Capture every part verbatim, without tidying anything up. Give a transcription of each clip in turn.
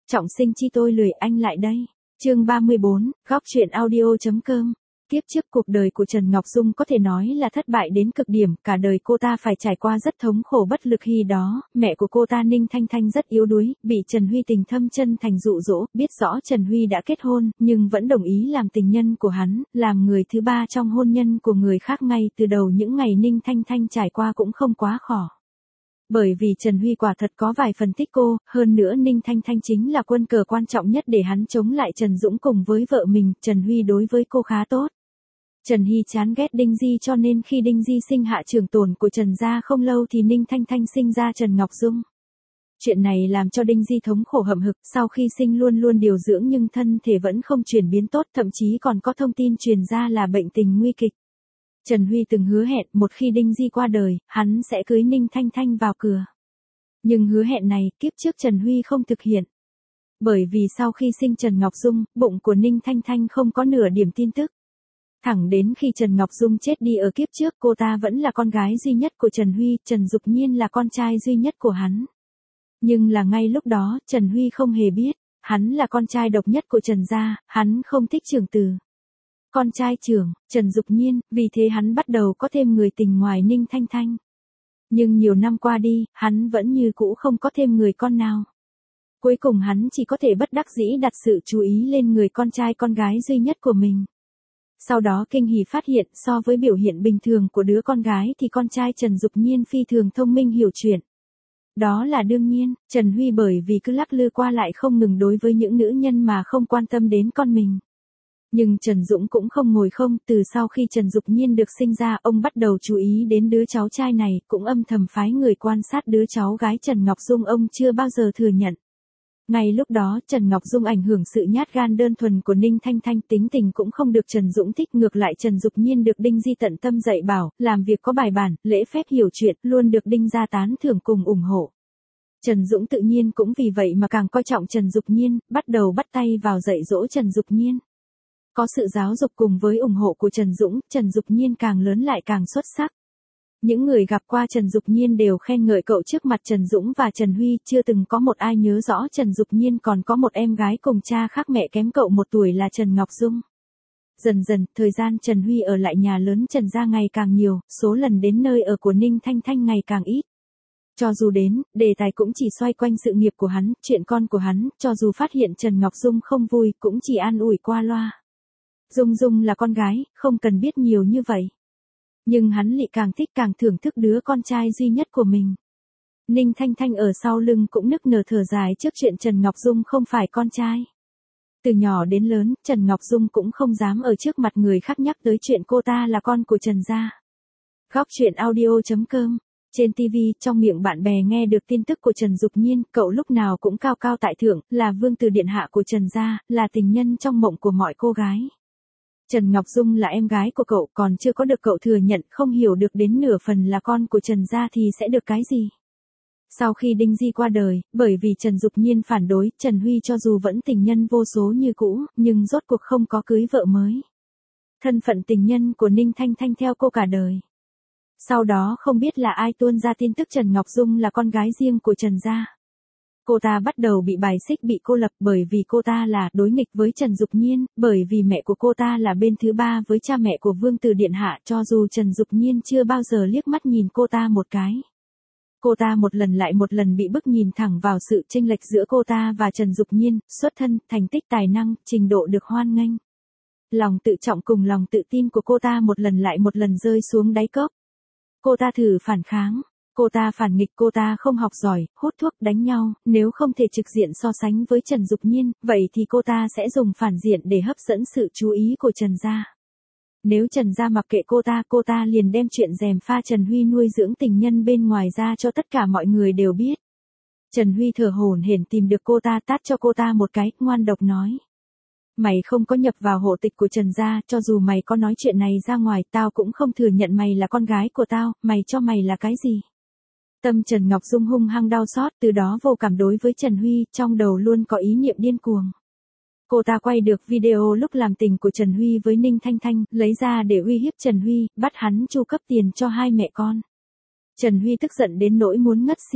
Trọng sinh chi tôi lười anh lại đây. Chương ba mươi bốn, góc truyện audio.com. Kiếp trước cuộc đời của Trần Ngọc Dung có thể nói là thất bại đến cực điểm, cả đời cô ta phải trải qua rất thống khổ bất lực. Khi đó, mẹ của cô ta Ninh Thanh Thanh rất yếu đuối, bị Trần Huy tình thâm chân thành dụ dỗ, biết rõ Trần Huy đã kết hôn, nhưng vẫn đồng ý làm tình nhân của hắn, làm người thứ ba trong hôn nhân của người khác. Ngay từ đầu những ngày Ninh Thanh Thanh trải qua cũng không quá khó. Bởi vì Trần Huy quả thật có vài phần thích cô, hơn nữa Ninh Thanh Thanh chính là quân cờ quan trọng nhất để hắn chống lại Trần Dũng cùng với vợ mình. Trần Huy đối với cô khá tốt. Trần Hy chán ghét Đinh Di cho nên khi Đinh Di sinh hạ trưởng tồn của Trần gia không lâu thì Ninh Thanh Thanh sinh ra Trần Ngọc Dung. Chuyện này làm cho Đinh Di thống khổ hậm hực, sau khi sinh luôn luôn điều dưỡng nhưng thân thể vẫn không chuyển biến tốt, thậm chí còn có thông tin truyền ra là bệnh tình nguy kịch. Trần Huy từng hứa hẹn một khi Đinh Di qua đời, hắn sẽ cưới Ninh Thanh Thanh vào cửa. Nhưng hứa hẹn này, kiếp trước Trần Huy không thực hiện. Bởi vì sau khi sinh Trần Ngọc Dung, bụng của Ninh Thanh Thanh không có nửa điểm tin tức. Thẳng đến khi Trần Ngọc Dung chết đi ở kiếp trước, cô ta vẫn là con gái duy nhất của Trần Huy, Trần Dục Nhiên là con trai duy nhất của hắn. Nhưng là ngay lúc đó, Trần Huy không hề biết, hắn là con trai độc nhất của Trần gia, hắn không thích trưởng tử. Con trai trưởng, Trần Dục Nhiên, vì thế hắn bắt đầu có thêm người tình ngoài Ninh Thanh Thanh. Nhưng nhiều năm qua đi, hắn vẫn như cũ không có thêm người con nào. Cuối cùng hắn chỉ có thể bất đắc dĩ đặt sự chú ý lên người con trai con gái duy nhất của mình. Sau đó kinh hỉ phát hiện so với biểu hiện bình thường của đứa con gái thì con trai Trần Dục Nhiên phi thường thông minh hiểu chuyện. Đó là đương nhiên, Trần Huy bởi vì cứ lắc lư qua lại không ngừng đối với những nữ nhân mà không quan tâm đến con mình. Nhưng Trần Dũng cũng không ngồi không, từ sau khi Trần Dục Nhiên được sinh ra, ông bắt đầu chú ý đến đứa cháu trai này, cũng âm thầm phái người quan sát đứa cháu gái Trần Ngọc Dung ông chưa bao giờ thừa nhận. Ngay lúc đó, Trần Ngọc Dung ảnh hưởng sự nhát gan đơn thuần của Ninh Thanh Thanh, tính tình cũng không được Trần Dũng thích, ngược lại Trần Dục Nhiên được Đinh Di tận tâm dạy bảo, làm việc có bài bản, lễ phép hiểu chuyện, luôn được Đinh gia tán thưởng cùng ủng hộ. Trần Dũng tự nhiên cũng vì vậy mà càng coi trọng Trần Dục Nhiên, bắt đầu bắt tay vào dạy dỗ Trần Dục Nhiên. Có sự giáo dục cùng với ủng hộ của Trần Dũng, Trần Dục Nhiên càng lớn lại càng xuất sắc. Những người gặp qua Trần Dục Nhiên đều khen ngợi cậu trước mặt Trần Dũng và Trần Huy, chưa từng có một ai nhớ rõ Trần Dục Nhiên còn có một em gái cùng cha khác mẹ kém cậu một tuổi là Trần Ngọc Dung. Dần dần, thời gian Trần Huy ở lại nhà lớn Trần gia ngày càng nhiều, số lần đến nơi ở của Ninh Thanh Thanh ngày càng ít. Cho dù đến, đề tài cũng chỉ xoay quanh sự nghiệp của hắn, chuyện con của hắn, cho dù phát hiện Trần Ngọc Dung không vui, cũng chỉ an ủi qua loa. Dung Dung là con gái, không cần biết nhiều như vậy. Nhưng hắn lại càng thích càng thưởng thức đứa con trai duy nhất của mình. Ninh Thanh Thanh ở sau lưng cũng nức nở thở dài trước chuyện Trần Ngọc Dung không phải con trai. Từ nhỏ đến lớn, Trần Ngọc Dung cũng không dám ở trước mặt người khác nhắc tới chuyện cô ta là con của Trần gia. Góc truyện audio.com. Trên ti vi, trong miệng bạn bè nghe được tin tức của Trần Dục Nhiên, cậu lúc nào cũng cao cao tại thượng, là vương tử điện hạ của Trần gia, là tình nhân trong mộng của mọi cô gái. Trần Ngọc Dung là em gái của cậu, còn chưa có được cậu thừa nhận, không hiểu được đến nửa phần là con của Trần gia thì sẽ được cái gì. Sau khi Đinh Di qua đời, bởi vì Trần Dục Nhiên phản đối, Trần Huy cho dù vẫn tình nhân vô số như cũ, nhưng rốt cuộc không có cưới vợ mới. Thân phận tình nhân của Ninh Thanh Thanh theo cô cả đời. Sau đó không biết là ai tuôn ra tin tức Trần Ngọc Dung là con gái riêng của Trần gia. Cô ta bắt đầu bị bài xích bị cô lập bởi vì cô ta là đối nghịch với Trần Dục Nhiên, bởi vì mẹ của cô ta là bên thứ ba với cha mẹ của Vương tử Điện Hạ, cho dù Trần Dục Nhiên chưa bao giờ liếc mắt nhìn cô ta một cái. Cô ta một lần lại một lần bị bức nhìn thẳng vào sự chênh lệch giữa cô ta và Trần Dục Nhiên, xuất thân, thành tích tài năng, trình độ được hoan nghênh. Lòng tự trọng cùng lòng tự tin của cô ta một lần lại một lần rơi xuống đáy cốc. Cô ta thử phản kháng. Cô ta phản nghịch, cô ta không học giỏi, hút thuốc, đánh nhau, nếu không thể trực diện so sánh với Trần Dục Nhiên, vậy thì cô ta sẽ dùng phản diện để hấp dẫn sự chú ý của Trần gia. Nếu Trần gia mặc kệ cô ta, cô ta liền đem chuyện gièm pha Trần Huy nuôi dưỡng tình nhân bên ngoài ra cho tất cả mọi người đều biết. Trần Huy thở hổn hển tìm được cô ta, tát cho cô ta một cái, ngoan độc nói. Mày không có nhập vào hộ tịch của Trần gia, cho dù mày có nói chuyện này ra ngoài, tao cũng không thừa nhận mày là con gái của tao, mày cho mày là cái gì? Tâm Trần Ngọc Dung hung hăng đau xót, từ đó vô cảm đối với Trần Huy, trong đầu luôn có ý niệm điên cuồng. Cô ta quay được video lúc làm tình của Trần Huy với Ninh Thanh Thanh, lấy ra để uy hiếp Trần Huy, bắt hắn chu cấp tiền cho hai mẹ con. Trần Huy tức giận đến nỗi muốn ngất xỉu.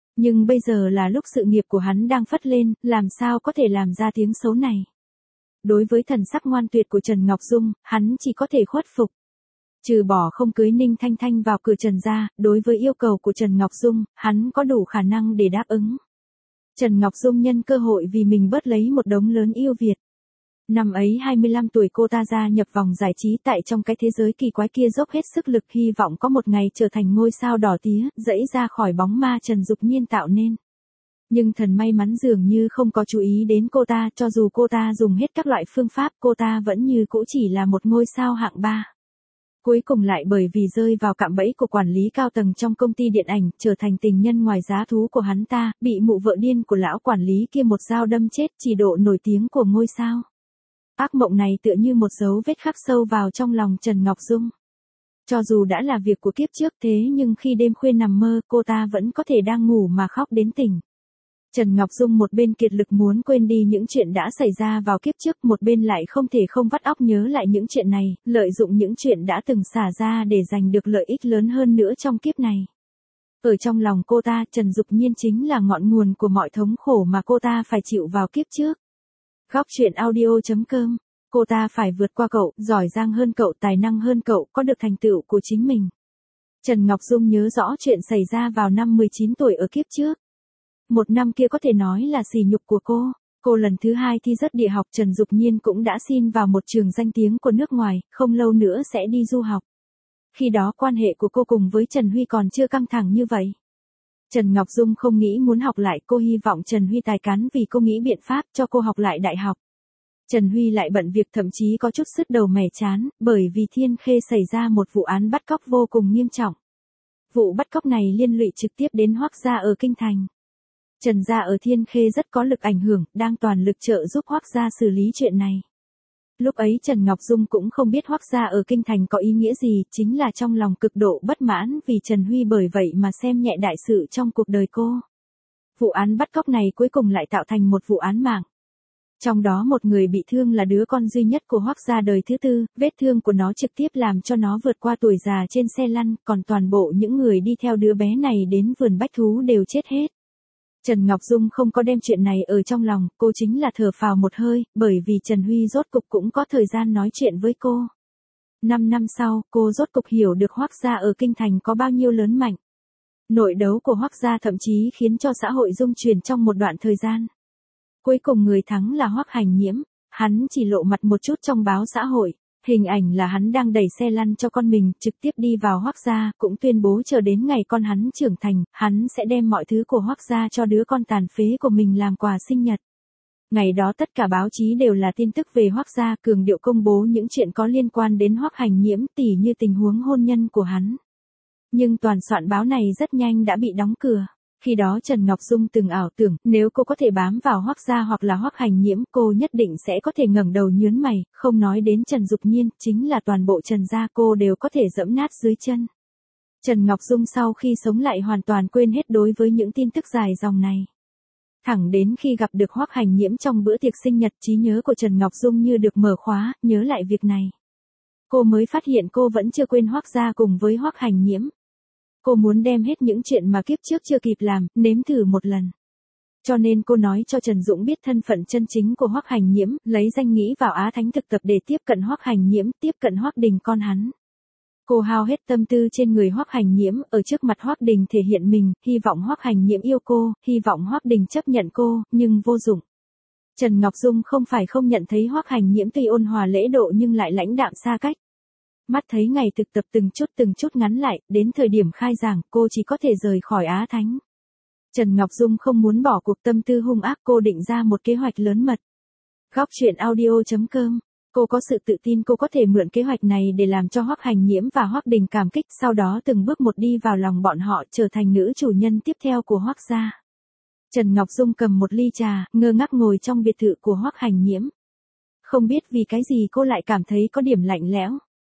Nhưng bây giờ là lúc sự nghiệp của hắn đang phất lên, làm sao có thể làm ra tiếng xấu này. Đối với thần sắc ngoan tuyệt của Trần Ngọc Dung, hắn chỉ có thể khuất phục. Trừ bỏ không cưới Ninh Thanh Thanh vào cửa Trần gia, đối với yêu cầu của Trần Ngọc Dung, hắn có đủ khả năng để đáp ứng. Trần Ngọc Dung nhân cơ hội vì mình bớt lấy một đống lớn yêu Việt. Năm ấy hai mươi lăm tuổi cô ta gia nhập vòng giải trí tại trong cái thế giới kỳ quái kia dốc hết sức lực hy vọng có một ngày trở thành ngôi sao đỏ tía, dẫy ra khỏi bóng ma Trần Dục Nhiên tạo nên. Nhưng thần may mắn dường như không có chú ý đến cô ta, cho dù cô ta dùng hết các loại phương pháp cô ta vẫn như cũ chỉ là một ngôi sao hạng ba. Cuối cùng lại bởi vì rơi vào cạm bẫy của quản lý cao tầng trong công ty điện ảnh, trở thành tình nhân ngoài giá thú của hắn ta, bị mụ vợ điên của lão quản lý kia một dao đâm chết chỉ độ nổi tiếng của ngôi sao. Ác mộng này tựa như một dấu vết khắc sâu vào trong lòng Trần Ngọc Dung. Cho dù đã là việc của kiếp trước thế nhưng khi đêm khuya nằm mơ cô ta vẫn có thể đang ngủ mà khóc đến tỉnh. Trần Ngọc Dung một bên kiệt lực muốn quên đi những chuyện đã xảy ra vào kiếp trước, một bên lại không thể không vắt óc nhớ lại những chuyện này, lợi dụng những chuyện đã từng xả ra để giành được lợi ích lớn hơn nữa trong kiếp này. Ở trong lòng cô ta, Trần Dục Nhiên chính là ngọn nguồn của mọi thống khổ mà cô ta phải chịu vào kiếp trước. Góc truyện audio chấm com. Cô ta phải vượt qua cậu, giỏi giang hơn cậu, tài năng hơn cậu, có được thành tựu của chính mình. Trần Ngọc Dung nhớ rõ chuyện xảy ra vào năm mười chín tuổi ở kiếp trước. Một năm kia có thể nói là sỉ nhục của cô. Cô lần thứ hai thi rớt địa học, Trần Dục Nhiên cũng đã xin vào một trường danh tiếng của nước ngoài, không lâu nữa sẽ đi du học. Khi đó quan hệ của cô cùng với Trần Huy còn chưa căng thẳng như vậy. Trần Ngọc Dung không nghĩ muốn học lại, cô hy vọng Trần Huy tài cán vì cô nghĩ biện pháp cho cô học lại đại học. Trần Huy lại bận việc, thậm chí có chút sứt đầu mẻ chán, bởi vì Thiên Khê xảy ra một vụ án bắt cóc vô cùng nghiêm trọng. Vụ bắt cóc này liên lụy trực tiếp đến Hoắc gia ở Kinh Thành. Trần gia ở Thiên Khê rất có lực ảnh hưởng, đang toàn lực trợ giúp Hoắc gia xử lý chuyện này. Lúc ấy Trần Ngọc Dung cũng không biết Hoắc gia ở Kinh Thành có ý nghĩa gì, chính là trong lòng cực độ bất mãn vì Trần Huy bởi vậy mà xem nhẹ đại sự trong cuộc đời cô. Vụ án bắt cóc này cuối cùng lại tạo thành một vụ án mạng. Trong đó một người bị thương là đứa con duy nhất của Hoắc gia đời thứ tư, vết thương của nó trực tiếp làm cho nó vượt qua tuổi già trên xe lăn, còn toàn bộ những người đi theo đứa bé này đến vườn bách thú đều chết hết. Trần Ngọc Dung không có đem chuyện này ở trong lòng, cô chính là thở phào một hơi, bởi vì Trần Huy rốt cục cũng có thời gian nói chuyện với cô. Năm năm sau, cô rốt cục hiểu được Hoắc gia ở Kinh Thành có bao nhiêu lớn mạnh. Nội đấu của Hoắc gia thậm chí khiến cho xã hội rung chuyển trong một đoạn thời gian. Cuối cùng người thắng là Hoắc Hành Nhiễm, hắn chỉ lộ mặt một chút trong báo xã hội, hình ảnh là hắn đang đẩy xe lăn cho con mình, trực tiếp đi vào Hoắc gia, cũng tuyên bố chờ đến ngày con hắn trưởng thành, hắn sẽ đem mọi thứ của Hoắc gia cho đứa con tàn phế của mình làm quà sinh nhật. Ngày đó tất cả báo chí đều là tin tức về Hoắc gia, cường điệu công bố những chuyện có liên quan đến Hoắc Hành Nhiễm, tỉ như tình huống hôn nhân của hắn. Nhưng toàn soạn báo này rất nhanh đã bị đóng cửa. Khi đó Trần Ngọc Dung từng ảo tưởng, nếu cô có thể bám vào Hoắc gia hoặc là Hoắc Hành Nhiễm, cô nhất định sẽ có thể ngẩng đầu nhướng mày, không nói đến Trần Dục Nhiên, chính là toàn bộ Trần gia cô đều có thể dẫm nát dưới chân. Trần Ngọc Dung sau khi sống lại hoàn toàn quên hết đối với những tin tức dài dòng này. Thẳng đến khi gặp được Hoắc Hành Nhiễm trong bữa tiệc sinh nhật, trí nhớ của Trần Ngọc Dung như được mở khóa, nhớ lại việc này. Cô mới phát hiện cô vẫn chưa quên Hoắc gia cùng với Hoắc Hành Nhiễm. Cô muốn đem hết những chuyện mà kiếp trước chưa kịp làm, nếm thử một lần. Cho nên cô nói cho Trần Dũng biết thân phận chân chính của Hoắc Hành Nhiễm, lấy danh nghĩa vào Á Thánh thực tập để tiếp cận Hoắc Hành Nhiễm, tiếp cận Hoắc Đình con hắn. Cô hao hết tâm tư trên người Hoắc Hành Nhiễm, ở trước mặt Hoắc Đình thể hiện mình, hy vọng Hoắc Hành Nhiễm yêu cô, hy vọng Hoắc Đình chấp nhận cô, nhưng vô dụng. Trần Ngọc Dung không phải không nhận thấy Hoắc Hành Nhiễm tuy ôn hòa lễ độ nhưng lại lãnh đạm xa cách. Mắt thấy ngày thực tập từng chút từng chút ngắn lại, đến thời điểm khai giảng, cô chỉ có thể rời khỏi Á Thánh. Trần Ngọc Dung không muốn bỏ cuộc, tâm tư hung ác, cô định ra một kế hoạch lớn mật. Góc truyện audio chấm com. Cô có sự tự tin cô có thể mượn kế hoạch này để làm cho Hoắc Hành Nhiễm và Hoắc Đình cảm kích, sau đó từng bước một đi vào lòng bọn họ, trở thành nữ chủ nhân tiếp theo của Hoắc gia. Trần Ngọc Dung cầm một ly trà, ngơ ngác ngồi trong biệt thự của Hoắc Hành Nhiễm. Không biết vì cái gì cô lại cảm thấy có điểm lạnh lẽo.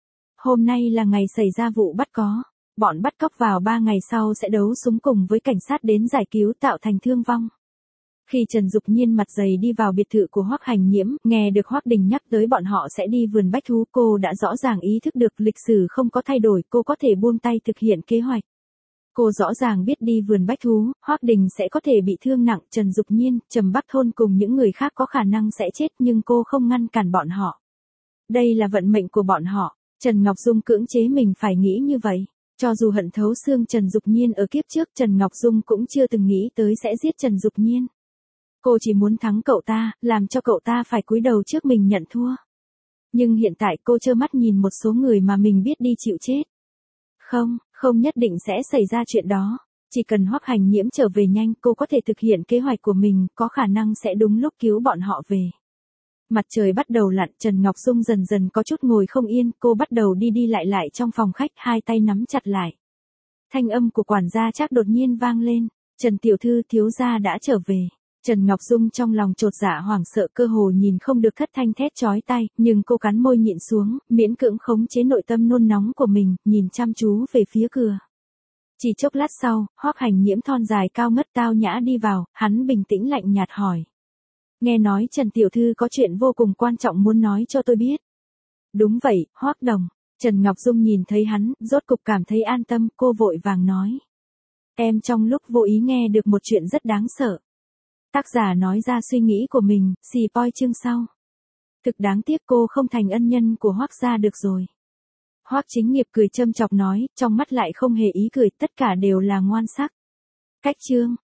Hôm nay là ngày xảy ra vụ bắt có. Bọn bắt cóc vào ba ngày sau sẽ đấu súng cùng với cảnh sát đến giải cứu, tạo thành thương vong. Khi Trần Dục Nhiên mặt dày đi vào biệt thự của Hoắc Hành Nhiễm, nghe được Hoắc Đình nhắc tới bọn họ sẽ đi vườn bách thú, cô đã rõ ràng ý thức được lịch sử không có thay đổi, cô có thể buông tay thực hiện kế hoạch. Cô rõ ràng biết đi vườn bách thú, Hoắc Đình sẽ có thể bị thương nặng, Trần Dục Nhiên, Trầm Bắc Thôn cùng những người khác có khả năng sẽ chết nhưng cô không ngăn cản bọn họ. Đây là vận mệnh của bọn họ, Trần Ngọc Dung cưỡng chế mình phải nghĩ như vậy. Cho dù hận thấu xương Trần Dục Nhiên ở kiếp trước, Trần Ngọc Dung cũng chưa từng nghĩ tới sẽ giết Trần Dục Nhiên. Cô chỉ muốn thắng cậu ta, làm cho cậu ta phải cúi đầu trước mình nhận thua. Nhưng hiện tại cô trơ mắt nhìn một số người mà mình biết đi chịu chết. Không, không nhất định sẽ xảy ra chuyện đó. Chỉ cần Hoắc Hành Nhiễm trở về nhanh, cô có thể thực hiện kế hoạch của mình, có khả năng sẽ đúng lúc cứu bọn họ về. Mặt trời bắt đầu lặn, Trần Ngọc Dung dần dần có chút ngồi không yên, cô bắt đầu đi đi lại lại trong phòng khách, hai tay nắm chặt lại. Thanh âm của quản gia Trác đột nhiên vang lên, Trần tiểu thư, thiếu gia đã trở về. Trần Ngọc Dung trong lòng chột dạ hoảng sợ, cơ hồ nhìn không được thất thanh thét chói tai, nhưng cô cắn môi nhịn xuống, miễn cưỡng khống chế nội tâm nôn nóng của mình, nhìn chăm chú về phía cửa. Chỉ chốc lát sau, Hoắc Hành Nhiễm thon dài cao ngất tao nhã đi vào, hắn bình tĩnh lạnh nhạt hỏi. Nghe nói Trần tiểu thư có chuyện vô cùng quan trọng muốn nói cho tôi biết. Đúng vậy, Hoắc đồng. Trần Ngọc Dung nhìn thấy hắn, rốt cục cảm thấy an tâm, cô vội vàng nói. Em trong lúc vô ý nghe được một chuyện rất đáng sợ. Tác giả nói ra suy nghĩ của mình, xì poi chương sau. Thực đáng tiếc cô không thành ân nhân của Hoắc gia được rồi. Hoắc Chính Nghiệp cười châm chọc nói, trong mắt lại không hề ý cười, tất cả đều là ngoan sắc. Cách chương.